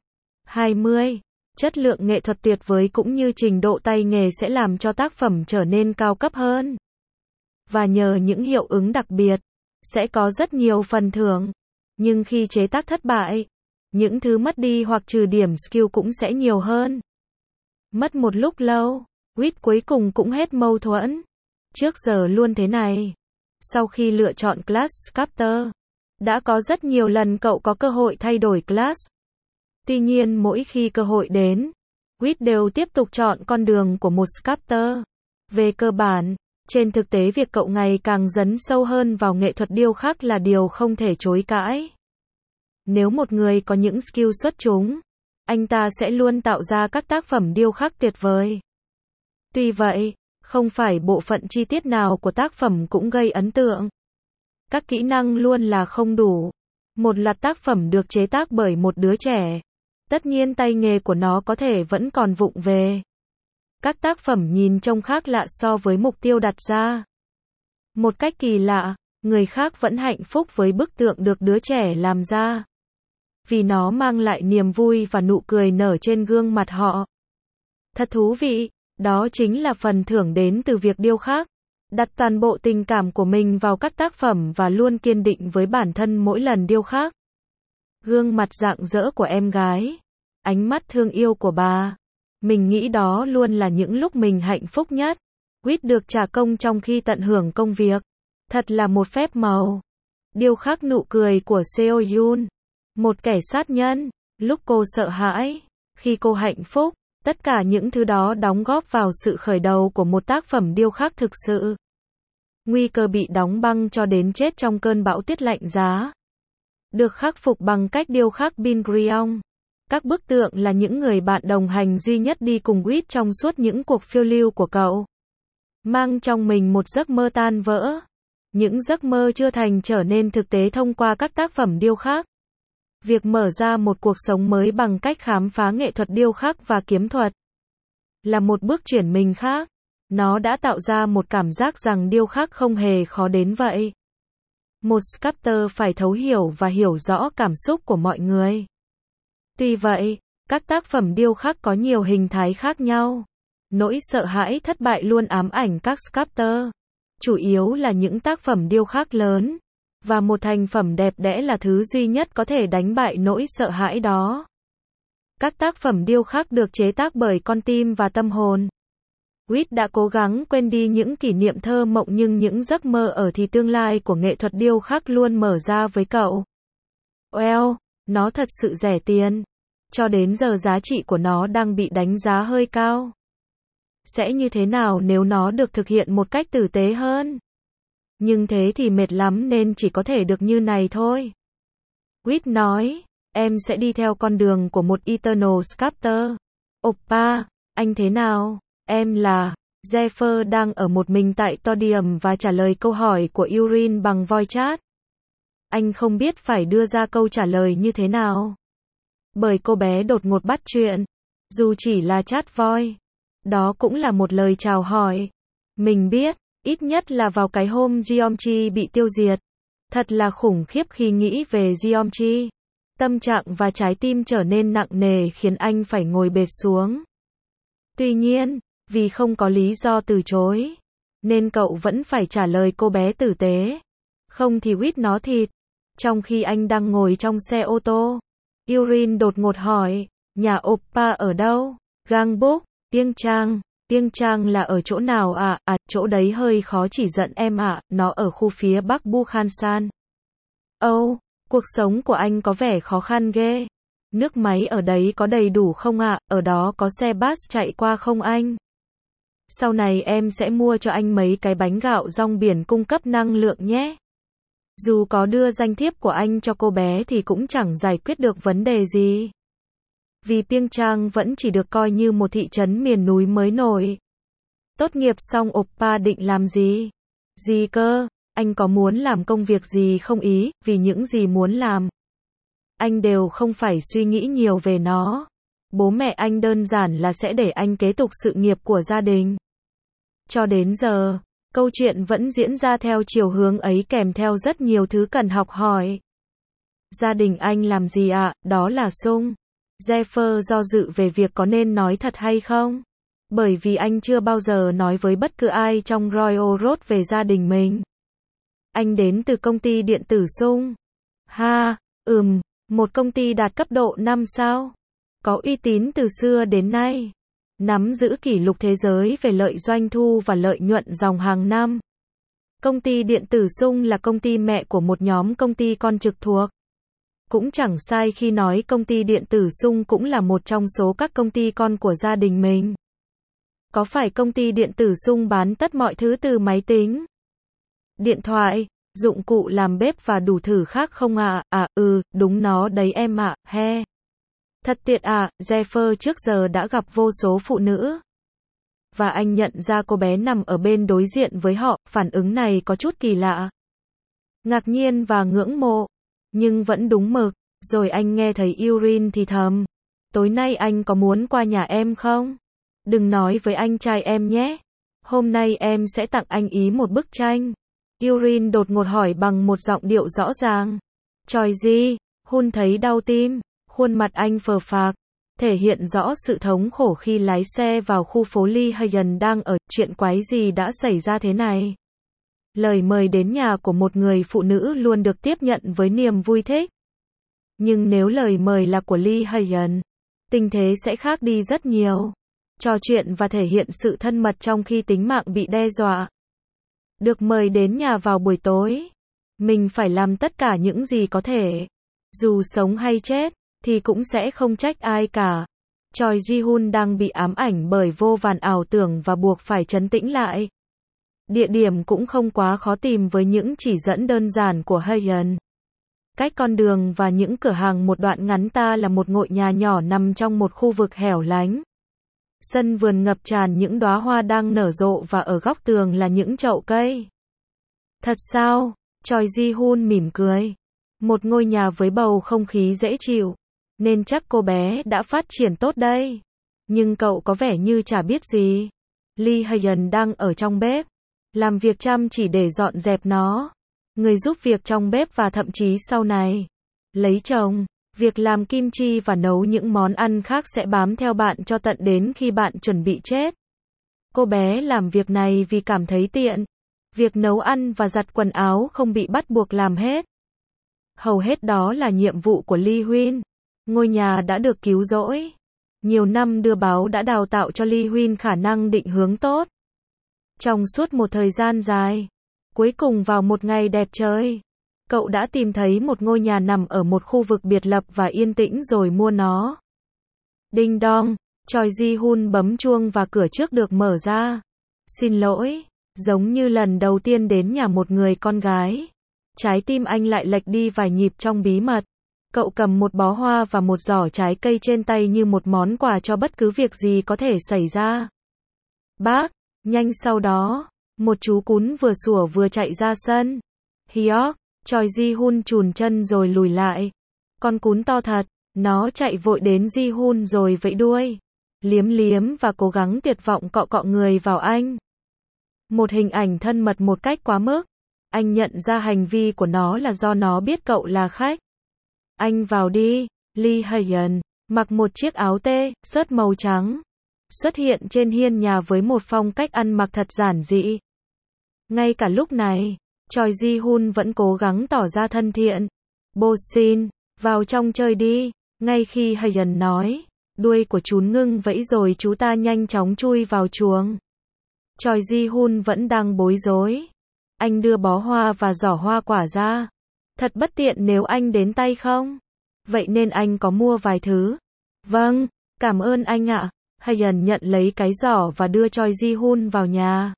20. Chất lượng nghệ thuật tuyệt vời cũng như trình độ tay nghề sẽ làm cho tác phẩm trở nên cao cấp hơn. Và nhờ những hiệu ứng đặc biệt, sẽ có rất nhiều phần thưởng. Nhưng khi chế tác thất bại, những thứ mất đi hoặc trừ điểm skill cũng sẽ nhiều hơn. Mất một lúc lâu, Whit cuối cùng cũng hết mâu thuẫn. Trước giờ luôn thế này. Sau khi lựa chọn class sculptor, đã có rất nhiều lần cậu có cơ hội thay đổi class. Tuy nhiên mỗi khi cơ hội đến, Whit đều tiếp tục chọn con đường của một sculptor. Về cơ bản, trên thực tế việc cậu ngày càng dấn sâu hơn vào nghệ thuật điêu khắc là điều không thể chối cãi. Nếu một người có những skill xuất chúng, anh ta sẽ luôn tạo ra các tác phẩm điêu khắc tuyệt vời. Tuy vậy, không phải bộ phận chi tiết nào của tác phẩm cũng gây ấn tượng. Các kỹ năng luôn là không đủ. Một loạt tác phẩm được chế tác bởi một đứa trẻ. Tất nhiên tay nghề của nó có thể vẫn còn vụng về. Các tác phẩm nhìn trông khác lạ so với mục tiêu đặt ra. Một cách kỳ lạ, người khác vẫn hạnh phúc với bức tượng được đứa trẻ làm ra. Vì nó mang lại niềm vui và nụ cười nở trên gương mặt họ. Thật thú vị, đó chính là phần thưởng đến từ việc điêu khắc. đặt toàn bộ tình cảm của mình vào các tác phẩm và luôn kiên định với bản thân mỗi lần điêu khắc. Gương mặt rạng rỡ của em gái, ánh mắt thương yêu của bà. Mình nghĩ đó luôn là những lúc mình hạnh phúc nhất. Quýt được trả công trong khi tận hưởng công việc. Thật là một phép màu. Điêu khắc nụ cười của Seo Yoon, một kẻ sát nhân. Lúc cô sợ hãi, khi cô hạnh phúc, tất cả những thứ đó đóng góp vào sự khởi đầu của một tác phẩm điêu khắc thực sự. Nguy cơ bị đóng băng cho đến chết trong cơn bão tuyết lạnh giá được khắc phục bằng cách điêu khắc pin crayon. Các bức tượng là những người bạn đồng hành duy nhất đi cùng Quýt trong suốt những cuộc phiêu lưu của cậu. Mang trong mình một giấc mơ tan vỡ. Những giấc mơ chưa thành trở nên thực tế thông qua các tác phẩm điêu khắc. Việc mở ra một cuộc sống mới bằng cách khám phá nghệ thuật điêu khắc và kiếm thuật là một bước chuyển mình khác. Nó đã tạo ra một cảm giác rằng điêu khắc không hề khó đến vậy. Một sculptor phải thấu hiểu và hiểu rõ cảm xúc của mọi người. Tuy vậy, các tác phẩm điêu khắc có nhiều hình thái khác nhau. Nỗi sợ hãi thất bại luôn ám ảnh các sculptor. Chủ yếu là những tác phẩm điêu khắc lớn. Và một thành phẩm đẹp đẽ là thứ duy nhất có thể đánh bại nỗi sợ hãi đó. Các tác phẩm điêu khắc được chế tác bởi con tim và tâm hồn. Quýt đã cố gắng quên đi những kỷ niệm thơ mộng nhưng những giấc mơ ở thì tương lai của nghệ thuật điêu khắc luôn mở ra với cậu. Well, nó thật sự rẻ tiền. Cho đến giờ giá trị của nó đang bị đánh giá hơi cao. Sẽ như thế nào nếu nó được thực hiện một cách tử tế hơn? Nhưng thế thì mệt lắm nên chỉ có thể được như này thôi. Quýt nói, em sẽ đi theo con đường của một Eternal Sculptor. Oppa, anh thế nào? Em là Zephyr đang ở một mình tại Podium và trả lời câu hỏi của Urin bằng voice chat. Anh không biết phải đưa ra câu trả lời như thế nào. Bởi cô bé đột ngột bắt chuyện. Dù chỉ là chat voice. Đó cũng là một lời chào hỏi. Mình biết, ít nhất là vào cái hôm Jeongchi bị tiêu diệt. Thật là khủng khiếp khi nghĩ về Jeongchi. Tâm trạng và trái tim trở nên nặng nề khiến anh phải ngồi bệt xuống. Tuy nhiên, vì không có lý do từ chối, nên cậu vẫn phải trả lời cô bé tử tế. Không thì quýt nó thịt. Trong khi anh đang ngồi trong xe ô tô, Urin đột ngột hỏi, nhà Oppa ở đâu? Gangbuk, Pyeongchang là ở chỗ nào ạ? Chỗ đấy hơi khó chỉ dẫn em ạ, nó ở khu phía bắc Bukhansan. Âu, cuộc sống của anh có vẻ khó khăn ghê. Nước máy ở đấy có đầy đủ không ạ? Ở đó có xe bus chạy qua không anh? Sau này em sẽ mua cho anh mấy cái bánh gạo rong biển cung cấp năng lượng nhé. Dù có đưa danh thiếp của anh cho cô bé thì cũng chẳng giải quyết được vấn đề gì. Vì Pyeongchang vẫn chỉ được coi như một thị trấn miền núi mới nổi. Tốt nghiệp xong Oppa định làm gì? Gì cơ? Anh có muốn làm công việc gì không ý? Vì những gì muốn làm, anh đều không phải suy nghĩ nhiều về nó. Bố mẹ anh đơn giản là sẽ để anh kế tục sự nghiệp của gia đình. Cho đến giờ, câu chuyện vẫn diễn ra theo chiều hướng ấy kèm theo rất nhiều thứ cần học hỏi. Gia đình anh làm gì ạ? Đó là Sung. Zephyr do dự về việc có nên nói thật hay không. Bởi vì anh chưa bao giờ nói với bất cứ ai trong Royal Road về gia đình mình. Anh đến từ công ty điện tử Sung. Một công ty đạt cấp độ 5 sao. Có uy tín từ xưa đến nay. Nắm giữ kỷ lục thế giới về lợi doanh thu và lợi nhuận dòng hàng năm. Công ty điện tử Sung là công ty mẹ của một nhóm công ty con trực thuộc. Cũng chẳng sai khi nói công ty điện tử Sung cũng là một trong số các công ty con của gia đình mình. Có phải công ty điện tử Sung bán tất mọi thứ từ máy tính, điện thoại, dụng cụ làm bếp và đủ thứ khác không ạ? Đúng nó đấy em ạ, he. Thật tiện ạ, Zephyr trước giờ đã gặp vô số phụ nữ. Và anh nhận ra cô bé nằm ở bên đối diện với họ, phản ứng này có chút kỳ lạ. Ngạc nhiên và ngưỡng mộ, nhưng vẫn đúng mực. Rồi anh nghe thấy Urin thì thầm. Tối nay anh có muốn qua nhà em không? Đừng nói với anh trai em nhé. Hôm nay em sẽ tặng anh ý một bức tranh. Urin đột ngột hỏi bằng một giọng điệu rõ ràng. Chòi gì? Hun thấy đau tim. Khuôn mặt anh phờ phạc, thể hiện rõ sự thống khổ khi lái xe vào khu phố Lee Hayen đang ở. Chuyện quái gì đã xảy ra thế này? Lời mời đến nhà của một người phụ nữ luôn được tiếp nhận với niềm vui thích. Nhưng nếu lời mời là của Lee Hyun, tình thế sẽ khác đi rất nhiều. Trò chuyện và thể hiện sự thân mật trong khi tính mạng bị đe dọa. Được mời đến nhà vào buổi tối. Mình phải làm tất cả những gì có thể. Dù sống hay chết, thì cũng sẽ không trách ai cả. Choi Ji-hun đang bị ám ảnh bởi vô vàn ảo tưởng và buộc phải trấn tĩnh lại. Địa điểm cũng không quá khó tìm với những chỉ dẫn đơn giản của Hyun. Cách con đường và những cửa hàng một đoạn ngắn ta là một ngôi nhà nhỏ nằm trong một khu vực hẻo lánh. Sân vườn ngập tràn những đóa hoa đang nở rộ và ở góc tường là những chậu cây. Thật sao? Choi Ji-hun mỉm cười. Một ngôi nhà với bầu không khí dễ chịu. Nên chắc cô bé đã phát triển tốt đây. Nhưng cậu có vẻ như chả biết gì. Lee Hyun đang ở trong bếp. Làm việc chăm chỉ để dọn dẹp nó. Người giúp việc trong bếp và thậm chí sau này. Lấy chồng. Việc làm kim chi và nấu những món ăn khác sẽ bám theo bạn cho tận đến khi bạn chuẩn bị chết. Cô bé làm việc này vì cảm thấy tiện. Việc nấu ăn và giặt quần áo không bị bắt buộc làm hết. Hầu hết đó là nhiệm vụ của Lee Hyun. Ngôi nhà đã được cứu rỗi. Nhiều năm đưa báo đã đào tạo cho Lee Hyun khả năng định hướng tốt. Trong suốt một thời gian dài. Cuối cùng vào một ngày đẹp trời. Cậu đã tìm thấy một ngôi nhà nằm ở một khu vực biệt lập và yên tĩnh rồi mua nó. Đinh đong, Choi Ji-hun bấm chuông và cửa trước được mở ra. Xin lỗi, giống như lần đầu tiên đến nhà một người con gái. Trái tim anh lại lệch đi vài nhịp trong bí mật. Cậu cầm một bó hoa và một giỏ trái cây trên tay như một món quà cho bất cứ việc gì có thể xảy ra. Bác, nhanh sau đó, một chú cún vừa sủa vừa chạy ra sân. Hyok, Choi Ji-hun chùn chân rồi lùi lại. Con cún to thật, nó chạy vội đến Ji-hun rồi vẫy đuôi. Liếm liếm và cố gắng tuyệt vọng cọ cọ người vào anh. Một hình ảnh thân mật một cách quá mức. Anh nhận ra hành vi của nó là do nó biết cậu là khách. Anh vào đi. Lee Hyun, mặc một chiếc áo t-shirt màu trắng. Xuất hiện trên hiên nhà với một phong cách ăn mặc thật giản dị. Ngay cả lúc này, Choi Ji-hun vẫn cố gắng tỏ ra thân thiện. Bo-shin, vào trong chơi đi. Ngay khi Hyun nói, đuôi của chú ngưng vẫy rồi chú ta nhanh chóng chui vào chuồng. Choi Ji-hun vẫn đang bối rối. Anh đưa bó hoa và giỏ hoa quả ra. Thật bất tiện nếu anh đến tay không? Vậy nên anh có mua vài thứ. Vâng, cảm ơn anh ạ. Hyun nhận lấy cái giỏ và đưa Choi Ji-hun vào nhà.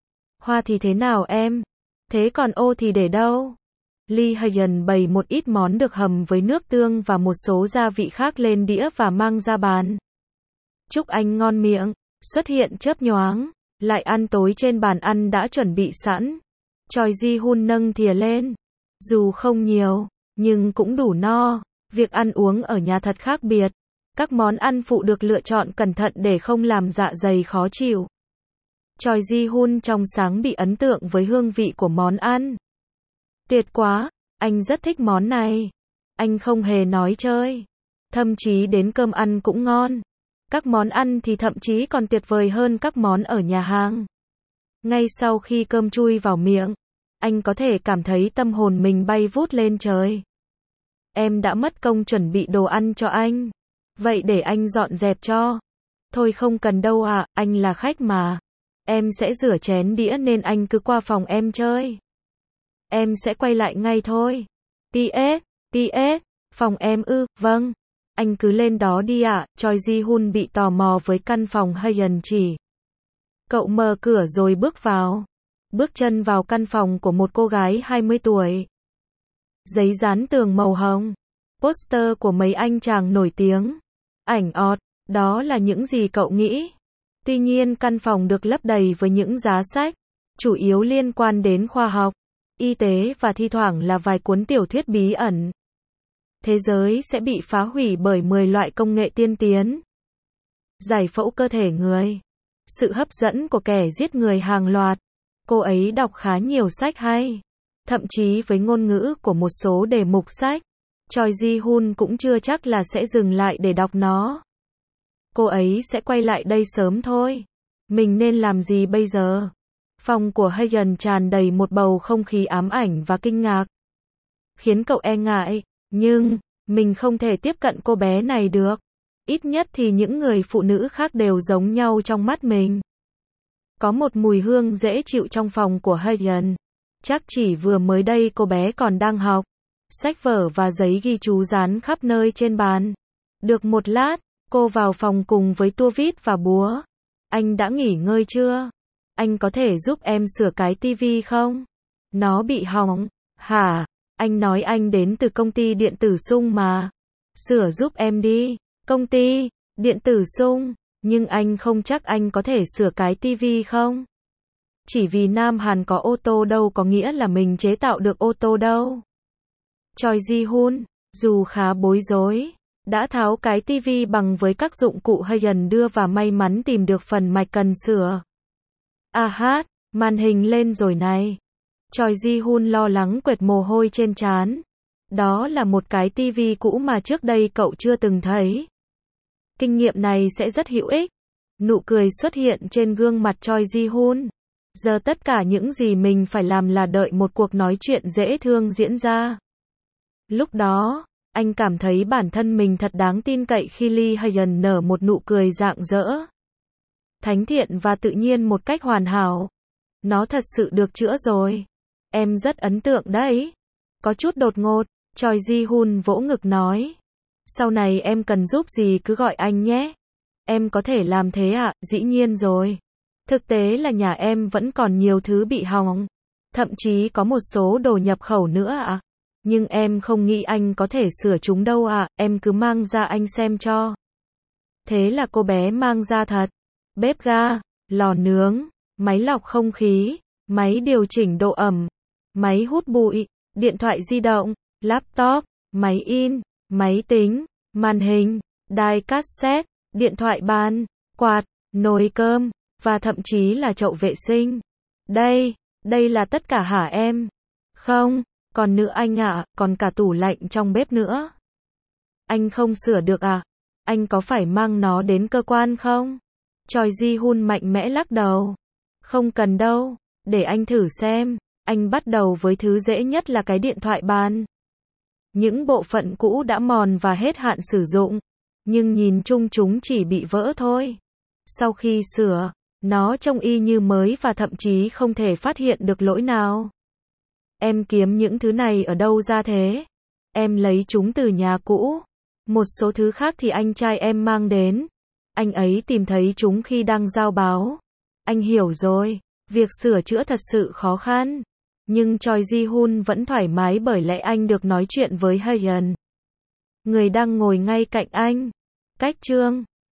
Hoa thì thế nào em? Thế còn ô thì để đâu? Lee Hyun bày một ít món được hầm với nước tương và một số gia vị khác lên đĩa và mang ra bàn. Chúc anh ngon miệng. Xuất hiện chớp nhoáng. Lại ăn tối trên bàn ăn đã chuẩn bị sẵn. Choi Ji-hun nâng thìa lên. Dù không nhiều, nhưng cũng đủ no. Việc ăn uống ở nhà thật khác biệt. Các món ăn phụ được lựa chọn cẩn thận để không làm dạ dày khó chịu. Choi Ji-hun trong sáng bị ấn tượng với hương vị của món ăn. Tuyệt quá, anh rất thích món này. Anh không hề nói chơi. Thậm chí đến cơm ăn cũng ngon. Các món ăn thì thậm chí còn tuyệt vời hơn các món ở nhà hàng. Ngay sau khi cơm chui vào miệng, anh có thể cảm thấy tâm hồn mình bay vút lên trời. Em đã mất công chuẩn bị đồ ăn cho anh. Vậy để anh dọn dẹp cho. Thôi không cần đâu ạ, anh là khách mà. Em sẽ rửa chén đĩa nên anh cứ qua phòng em chơi. Em sẽ quay lại ngay thôi. PS, phòng em ư, vâng. Anh cứ lên đó đi ạ. Choi Ji-hun bị tò mò với căn phòng Hyun chỉ. Cậu mở cửa rồi bước vào. Bước chân vào căn phòng của một cô gái 20 tuổi. Giấy dán tường màu hồng. Poster của mấy anh chàng nổi tiếng. Ảnh ọt, đó là những gì cậu nghĩ. Tuy nhiên căn phòng được lấp đầy với những giá sách, chủ yếu liên quan đến khoa học, y tế và thi thoảng là vài cuốn tiểu thuyết bí ẩn. Thế giới sẽ bị phá hủy bởi 10 loại công nghệ tiên tiến. Giải phẫu cơ thể người. Sự hấp dẫn của kẻ giết người hàng loạt. Cô ấy đọc khá nhiều sách hay. Thậm chí với ngôn ngữ của một số đề mục sách, Choi Ji-hun cũng chưa chắc là sẽ dừng lại để đọc nó. Cô ấy sẽ quay lại đây sớm thôi. Mình nên làm gì bây giờ? Phòng của Hayan tràn đầy một bầu không khí ám ảnh và kinh ngạc. Khiến cậu e ngại, nhưng, mình không thể tiếp cận cô bé này được. Ít nhất thì những người phụ nữ khác đều giống nhau trong mắt mình. Có một mùi hương dễ chịu trong phòng của Hayan. Chắc chỉ vừa mới đây cô bé còn đang học. Sách vở và giấy ghi chú dán khắp nơi trên bàn. Được một lát, cô vào phòng cùng với tua vít và búa. Anh đã nghỉ ngơi chưa? Anh có thể giúp em sửa cái tivi không? Nó bị hỏng. Hả? Anh nói anh đến từ công ty điện tử Sung mà. Sửa giúp em đi. Công ty điện tử Sung, nhưng anh không chắc anh có thể sửa cái tivi không? Chỉ vì Nam Hàn có ô tô đâu có nghĩa là mình chế tạo được ô tô đâu. Choi Ji-hun, dù khá bối rối, đã tháo cái tivi bằng với các dụng cụ Hayan đưa và may mắn tìm được phần mạch cần sửa. Hát, màn hình lên rồi này. Choi Ji-hun lo lắng quệt mồ hôi trên trán. Đó là một cái tivi cũ mà trước đây cậu chưa từng thấy. Kinh nghiệm này sẽ rất hữu ích. Nụ cười xuất hiện trên gương mặt Choi Ji-hun. Giờ tất cả những gì mình phải làm là đợi một cuộc nói chuyện dễ thương diễn ra. Lúc đó, anh cảm thấy bản thân mình thật đáng tin cậy khi Lee Hayan nở một nụ cười rạng rỡ. Thánh thiện và tự nhiên một cách hoàn hảo. Nó thật sự được chữa rồi. Em rất ấn tượng đấy. Có chút đột ngột, Choi Ji-hun vỗ ngực nói. Sau này em cần giúp gì cứ gọi anh nhé. Em có thể làm thế ạ, dĩ nhiên rồi. Thực tế là nhà em vẫn còn nhiều thứ bị hỏng. Thậm chí có một số đồ nhập khẩu nữa ạ. Nhưng em không nghĩ anh có thể sửa chúng đâu ạ, em cứ mang ra anh xem cho. Thế là cô bé mang ra thật. Bếp ga, lò nướng, máy lọc không khí, máy điều chỉnh độ ẩm, máy hút bụi, điện thoại di động, laptop, máy in, máy tính, màn hình, đài cassette, điện thoại bàn, quạt, nồi cơm, và thậm chí là chậu vệ sinh. Đây là tất cả hả em? Không, còn nữa anh ạ, còn cả tủ lạnh trong bếp nữa. Anh không sửa được à? Anh có phải mang nó đến cơ quan không? Choi Ji-hun mạnh mẽ lắc đầu. Không cần đâu, để anh thử xem. Anh bắt đầu với thứ dễ nhất là cái điện thoại bàn. Những bộ phận cũ đã mòn và hết hạn sử dụng, nhưng nhìn chung chúng chỉ bị vỡ thôi. Sau khi sửa, nó trông y như mới và thậm chí không thể phát hiện được lỗi nào. Em kiếm những thứ này ở đâu ra thế? Em lấy chúng từ nhà cũ. Một số thứ khác thì anh trai em mang đến. Anh ấy tìm thấy chúng khi đang giao báo. Anh hiểu rồi, việc sửa chữa thật sự khó khăn. Nhưng Choi Ji-hun vẫn thoải mái bởi lẽ anh được nói chuyện với Hayan, người đang ngồi ngay cạnh anh. Cách chương